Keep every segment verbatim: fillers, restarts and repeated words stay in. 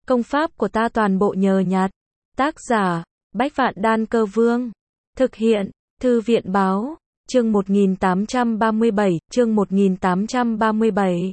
Công pháp của ta toàn bộ nhờ nhặt. Tác giả, Bách Vạn Đan Cơ Vương. Thực hiện, Thư viện Báo. Chương một nghìn tám trăm ba mươi bảy, chương một nghìn tám trăm ba mươi bảy.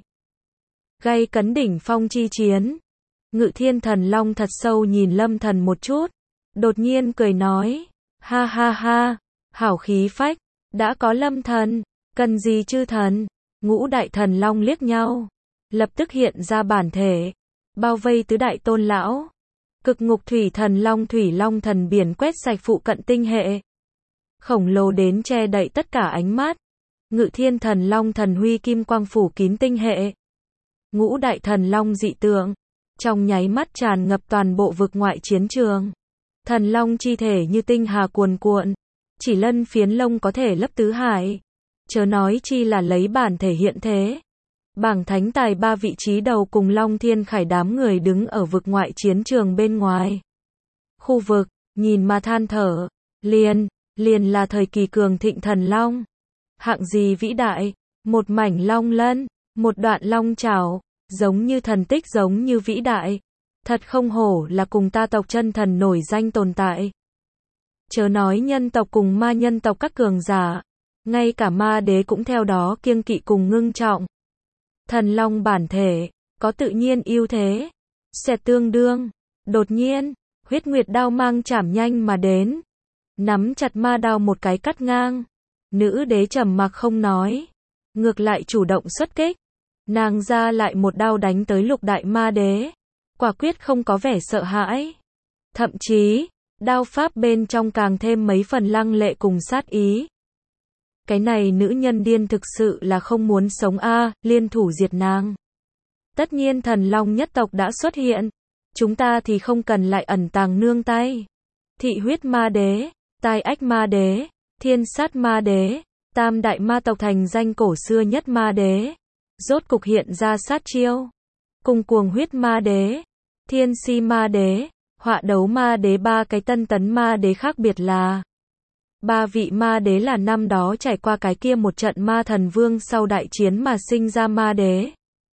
Gay cấn đỉnh phong chi chiến. Ngự Thiên Thần Long thật sâu nhìn Lâm Thần một chút, đột nhiên cười nói, ha ha ha, hảo khí phách, đã có Lâm Thần, cần gì chư thần? Ngũ đại thần long liếc nhau, lập tức hiện ra bản thể, bao vây tứ đại tôn lão. Cực ngục thủy thần long thủy long thần biển quét sạch phụ cận tinh hệ, khổng lồ đến che đậy tất cả ánh mắt. Ngự Thiên Thần Long thần huy kim quang phủ kín tinh hệ. Ngũ đại thần long dị tượng, trong nháy mắt tràn ngập toàn bộ vực ngoại chiến trường. Thần long chi thể như tinh hà cuồn cuộn, chỉ lân phiến lông có thể lấp tứ hải, chớ nói chi là lấy bản thể hiện thế. Bảng thánh tài ba vị trí đầu cùng Long Thiên Khải đám người đứng ở vực ngoại chiến trường bên ngoài khu vực, nhìn mà than thở, liền, liền là thời kỳ cường thịnh thần long. Hạng gì vĩ đại, một mảnh long lân, một đoạn long chảo, giống như thần tích giống như vĩ đại. Thật không hổ là cùng ta tộc chân thần nổi danh tồn tại. Chớ nói nhân tộc cùng ma nhân tộc các cường giả, ngay cả ma đế cũng theo đó kiêng kỵ cùng ngưng trọng. Thần long bản thể, có tự nhiên ưu thế. Xẹt tương đương, đột nhiên, huyết nguyệt đao mang chảm nhanh mà đến. Nắm chặt ma đao một cái cắt ngang. Nữ đế trầm mặc không nói, ngược lại chủ động xuất kích. Nàng ra lại một đao đánh tới lục đại ma đế. Quả quyết không có vẻ sợ hãi. Thậm chí, đao pháp bên trong càng thêm mấy phần lăng lệ cùng sát ý. Cái này nữ nhân điên thực sự là không muốn sống a, à, liên thủ diệt nàng. Tất nhiên thần long nhất tộc đã xuất hiện, chúng ta thì không cần lại ẩn tàng nương tay. Thị huyết ma đế, tai ách ma đế, thiên sát ma đế, tam đại ma tộc thành danh cổ xưa nhất ma đế, rốt cục hiện ra sát chiêu. Cùng cuồng huyết ma đế, thiên si ma đế, họa đấu ma đế, ba cái tân tấn ma đế khác biệt là ba vị ma đế là năm đó trải qua cái kia một trận ma thần vương sau đại chiến mà sinh ra ma đế.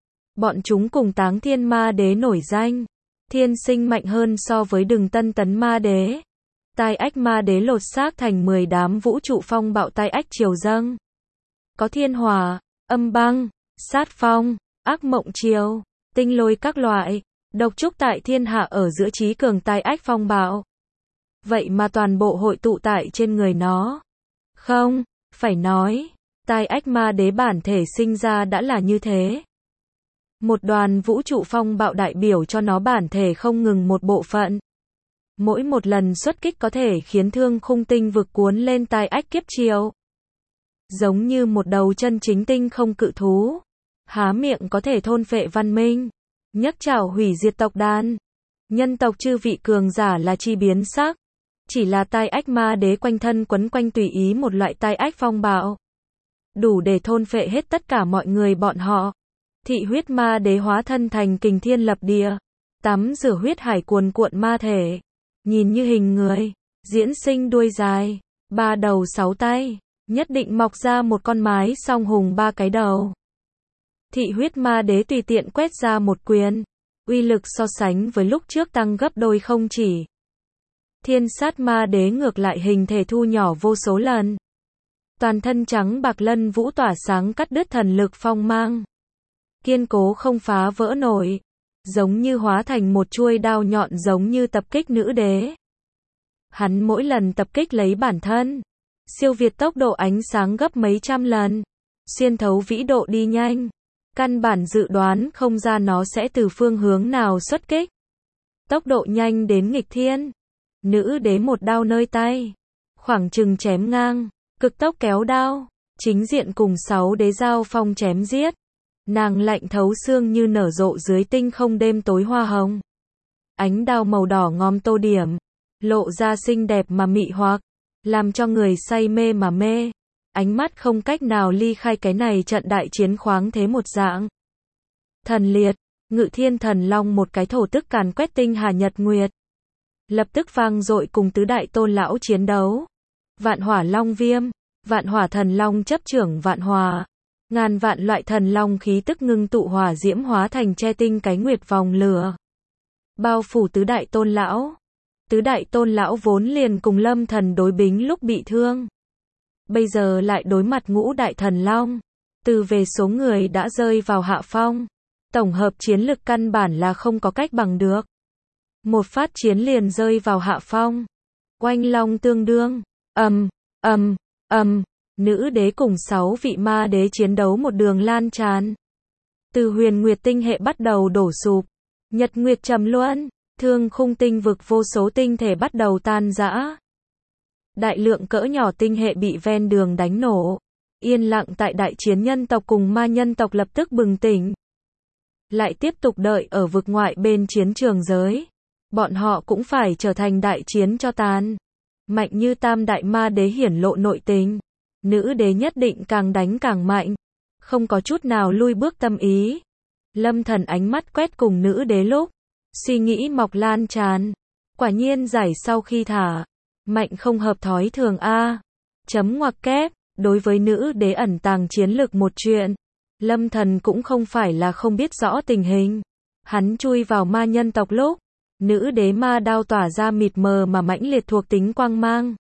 Bọn chúng cùng Táng Thiên ma đế nổi danh, thiên sinh mạnh hơn so với đừng tân tấn ma đế. Tai ách ma đế lột xác thành mười đám vũ trụ phong bạo tai ách triều dâng. Có thiên hỏa, âm băng, sát phong, ác mộng triều, tinh lôi các loại, độc trúc tại thiên hạ ở giữa trí cường tai ách phong bạo. Vậy mà toàn bộ hội tụ tại trên người nó. Không, phải nói, tai ách ma đế bản thể sinh ra đã là như thế. Một đoàn vũ trụ phong bạo đại biểu cho nó bản thể không ngừng một bộ phận. Mỗi một lần xuất kích có thể khiến thương khung tinh vực cuốn lên tai ách kiếp triều. Giống như một đầu chân chính tinh không cự thú. Há miệng có thể thôn phệ văn minh. Nhấc chảo hủy diệt tộc đàn. Nhân tộc chư vị cường giả là chi biến sắc. Chỉ là tai ách ma đế quanh thân quấn quanh tùy ý một loại tai ách phong bạo. Đủ để thôn phệ hết tất cả mọi người bọn họ. Thị huyết ma đế hóa thân thành kình thiên lập địa. Tắm rửa huyết hải cuồn cuộn ma thể. Nhìn như hình người. Diễn sinh đuôi dài. Ba đầu sáu tay. Nhất định mọc ra một con mái song hùng ba cái đầu. Thị huyết ma đế tùy tiện quét ra một quyền. Uy lực so sánh với lúc trước tăng gấp đôi không chỉ. Thiên sát ma đế ngược lại hình thể thu nhỏ vô số lần. Toàn thân trắng bạc lân vũ tỏa sáng cắt đứt thần lực phong mang. Kiên cố không phá vỡ nổi. Giống như hóa thành một chuôi đao nhọn giống như tập kích nữ đế. Hắn mỗi lần tập kích lấy bản thân. Siêu việt tốc độ ánh sáng gấp mấy trăm lần. Xuyên thấu vĩ độ đi nhanh. Căn bản dự đoán không ra nó sẽ từ phương hướng nào xuất kích. Tốc độ nhanh đến nghịch thiên. Nữ đế một đao nơi tay. Khoảng chừng chém ngang. Cực tốc kéo đao. Chính diện cùng sáu đế giao phong chém giết. Nàng lạnh thấu xương như nở rộ dưới tinh không đêm tối hoa hồng. Ánh đao màu đỏ ngòm tô điểm. Lộ ra xinh đẹp mà mị hoặc. Làm cho người say mê mà mê. Ánh mắt không cách nào ly khai cái này trận đại chiến khoáng thế một dạng. Thần liệt, Ngự Thiên Thần Long một cái thổ tức càn quét tinh hà nhật nguyệt. Lập tức vang dội cùng tứ đại tôn lão chiến đấu. Vạn hỏa long viêm, vạn hỏa thần long chấp trưởng vạn hỏa. Ngàn vạn loại thần long khí tức ngưng tụ hỏa diễm hóa thành che tinh cái nguyệt vòng lửa. bao phủ tứ đại tôn lão. Tứ đại tôn lão vốn liền cùng Lâm Thần đối bính lúc bị thương. Bây giờ lại đối mặt ngũ đại thần long. Từ về số người đã rơi vào hạ phong. Tổng hợp chiến lực căn bản là không có cách bằng được. Một phát chiến liền rơi vào hạ phong. Oanh long tương đương. Ầm, ầm, ầm. Nữ đế cùng sáu vị ma đế chiến đấu một đường lan tràn. Từ huyền nguyệt tinh hệ bắt đầu đổ sụp. Nhật nguyệt trầm luân. Thương khung tinh vực vô số tinh thể bắt đầu tan rã. Đại lượng cỡ nhỏ tinh hệ bị ven đường đánh nổ. Yên lặng tại đại chiến nhân tộc cùng ma nhân tộc lập tức bừng tỉnh. Lại tiếp tục đợi ở vực ngoại bên chiến trường giới. Bọn họ cũng phải trở thành đại chiến cho tàn. Mạnh như tam đại ma đế hiển lộ nội tình. Nữ đế nhất định càng đánh càng mạnh. Không có chút nào lui bước tâm ý. Lâm Thần ánh mắt quét cùng nữ đế lúc. Suy nghĩ mọc lan tràn. Quả nhiên giải sau khi thả. Mạnh không hợp thói thường a. Chấm ngoặc kép. Đối với nữ đế ẩn tàng chiến lực một chuyện. Lâm Thần cũng không phải là không biết rõ tình hình. Hắn chui vào ma nhân tộc lúc. Nữ đế ma đao tỏa ra mịt mờ mà mãnh liệt thuộc tính quang mang.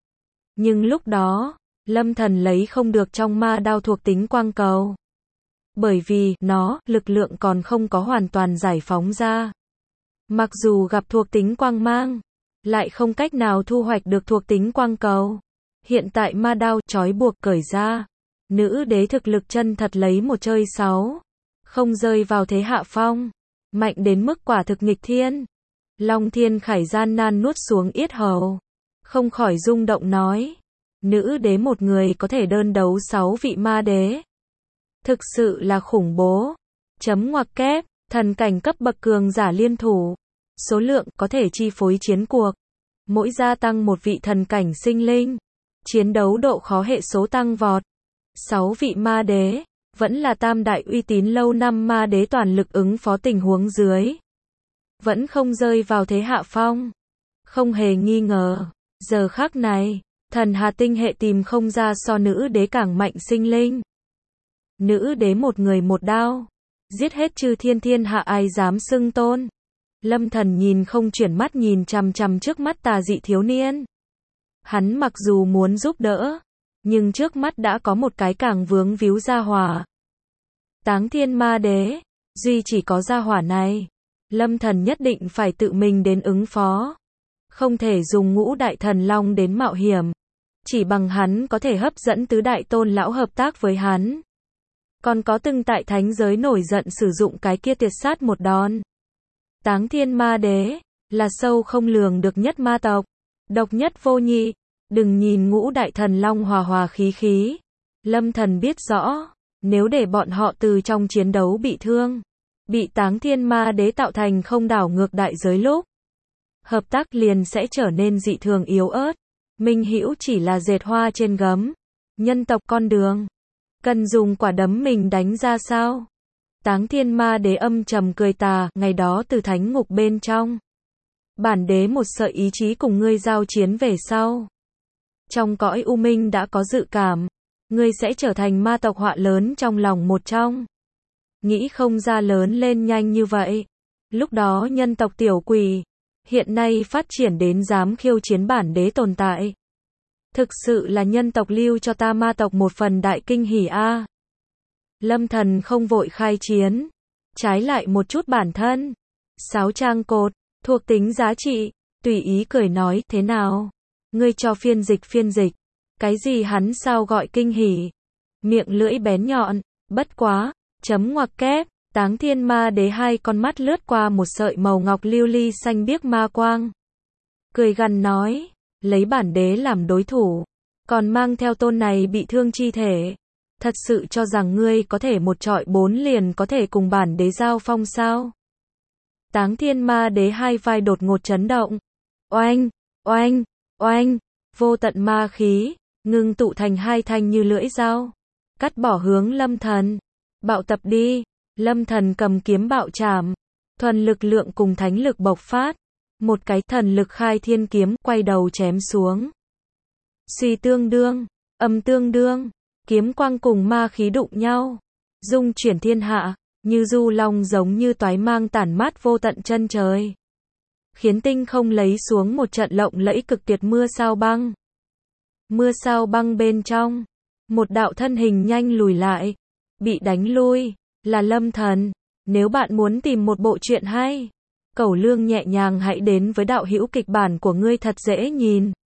Nhưng lúc đó, Lâm Thần lấy không được trong ma đao thuộc tính quang cầu. Bởi vì, nó, lực lượng còn không có hoàn toàn giải phóng ra. Mặc dù gặp thuộc tính quang mang, lại không cách nào thu hoạch được thuộc tính quang cầu. Hiện tại ma đao, trói buộc cởi ra. Nữ đế thực lực chân thật lấy một chơi sáu. Không rơi vào thế hạ phong. Mạnh đến mức quả thực nghịch thiên. Long Thiên Khải gian nan nuốt xuống yết hầu. Không khỏi rung động nói. Nữ đế một người có thể đơn đấu sáu vị ma đế. Thực sự là khủng bố. Chấm ngoặc kép, thần cảnh cấp bậc cường giả liên thủ. Số lượng có thể chi phối chiến cuộc. Mỗi gia tăng một vị thần cảnh sinh linh. Chiến đấu độ khó hệ số tăng vọt. Sáu vị ma đế, vẫn là tam đại uy tín lâu năm ma đế toàn lực ứng phó tình huống dưới. Vẫn không rơi vào thế hạ phong. Không hề nghi ngờ. Giờ khắc này, thần hà tinh hệ tìm không ra so nữ đế càng mạnh sinh linh. Nữ đế một người một đao. Giết hết chư thiên thiên hạ ai dám xưng tôn. Lâm Thần nhìn không chuyển mắt nhìn chằm chằm trước mắt tà dị thiếu niên. Hắn mặc dù muốn giúp đỡ, nhưng trước mắt đã có một cái càng vướng víu gia hỏa. Táng thiên ma đế, duy chỉ có gia hỏa này. Lâm Thần nhất định phải tự mình đến ứng phó. Không thể dùng ngũ đại thần long đến mạo hiểm. Chỉ bằng hắn có thể hấp dẫn tứ đại tôn lão hợp tác với hắn. Còn có từng tại thánh giới nổi giận sử dụng cái kia tiệt sát một đòn. Táng thiên ma đế, là sâu không lường được nhất ma tộc. Độc nhất vô nhị. Đừng nhìn ngũ đại thần long hòa hòa khí khí. Lâm Thần biết rõ, nếu để bọn họ từ trong chiến đấu bị thương, bị táng thiên ma đế tạo thành không đảo ngược đại giới lúc, hợp tác liền sẽ trở nên dị thường yếu ớt. Minh hữu chỉ là dệt hoa trên gấm. Nhân tộc con đường, cần dùng quả đấm mình đánh ra sao? Táng thiên ma đế âm trầm cười tà, ngày đó từ thánh ngục bên trong. Bản đế một sợi ý chí cùng ngươi giao chiến về sau. Trong cõi u minh đã có dự cảm, ngươi sẽ trở thành ma tộc họa lớn trong lòng một trong. Nghĩ không ra lớn lên nhanh như vậy. Lúc đó nhân tộc tiểu quỷ, hiện nay phát triển đến dám khiêu chiến bản đế tồn tại. Thực sự là nhân tộc lưu cho ta ma tộc một phần đại kinh hỉ a. Lâm Thần không vội khai chiến, trái lại một chút bản thân. Sáu trang cột, thuộc tính giá trị, tùy ý cười nói, thế nào? Ngươi cho phiên dịch phiên dịch. Cái gì hắn sao gọi kinh hỉ? Miệng lưỡi bén nhọn, bất quá, chấm ngoặc kép, táng thiên ma đế hai con mắt lướt qua một sợi màu ngọc lưu ly xanh biếc ma quang. Cười gằn nói, lấy bản đế làm đối thủ, còn mang theo tôn này bị thương chi thể. Thật sự cho rằng ngươi có thể một trọi bốn liền có thể cùng bản đế giao phong sao? Táng thiên ma đế hai vai đột ngột chấn động. Oanh, oanh, oanh, vô tận ma khí, ngưng tụ thành hai thanh như lưỡi dao. Cắt bỏ hướng Lâm Thần. Bạo tập đi. Lâm Thần cầm kiếm bạo chạm. Thuần lực lượng cùng thánh lực bộc phát. Một cái thần lực khai thiên kiếm quay đầu chém xuống. Suy tương đương, âm tương đương, kiếm quang cùng ma khí đụng nhau. Dung chuyển thiên hạ, như du long giống như toái mang tản mát vô tận chân trời. khiến tinh không lấy xuống một trận lộng lẫy cực tuyệt mưa sao băng. Mưa sao băng bên trong, một đạo thân hình nhanh lùi lại, bị đánh lui, là Lâm Thần. Nếu bạn muốn tìm một bộ truyện hay, Cẩu Lương nhẹ nhàng hãy đến với đạo hữu kịch bản của ngươi thật dễ nhìn.